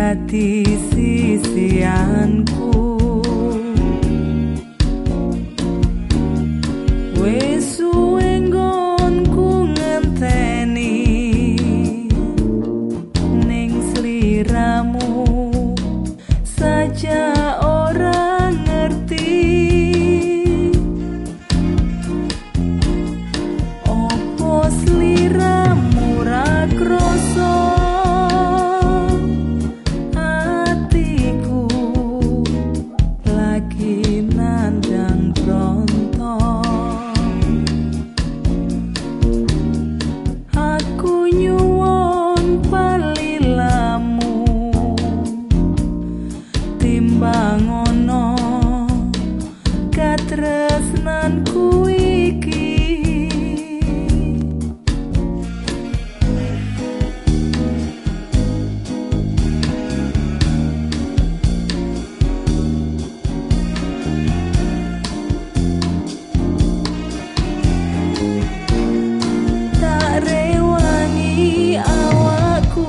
dadi sisianku. Wes suwe nggonku ngenteni ning sliramu saja orang ngerti. Opo sliramu ra krasa atiku lagi nandang bronto. Aku nyuwun palilamu timbang ono katresnanku iki. Tak rewangi awakku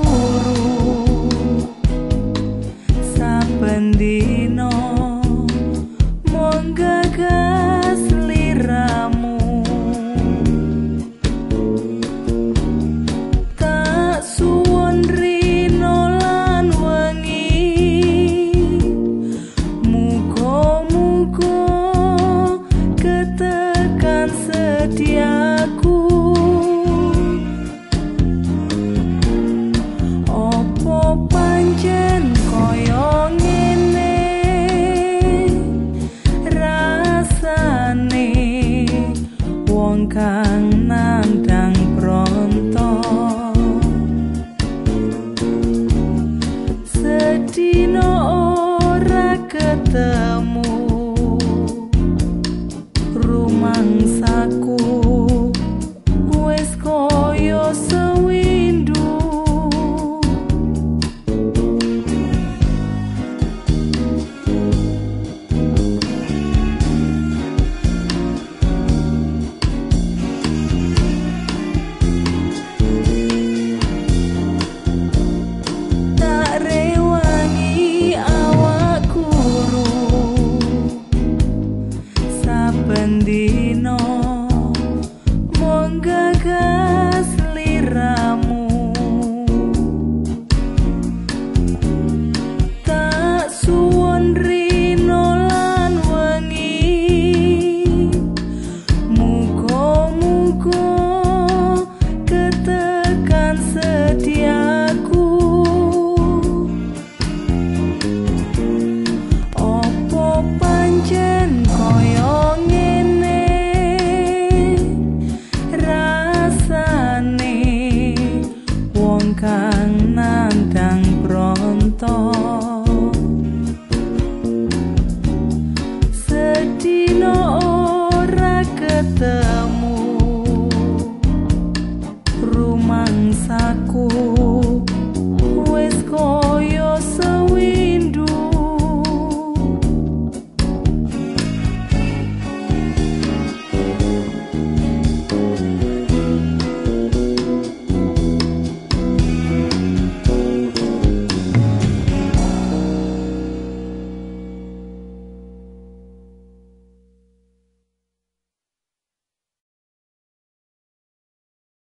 saben dino mung gagas liramu. Tak suwon rino lan wengi, muga-muga ketekan sediaku. Opo pancen koyo ngene rasane wong kang nandang bronto. Sedino ora ketemu rumangsaku wes koyo sewindu. Tak rewangi awakku saben dino mung gagas liramu. Tak suwon rino lan wengi, muga-muga ketekan sediaku. Opo pancen koyo ngene rasane wong kang nandang bronto.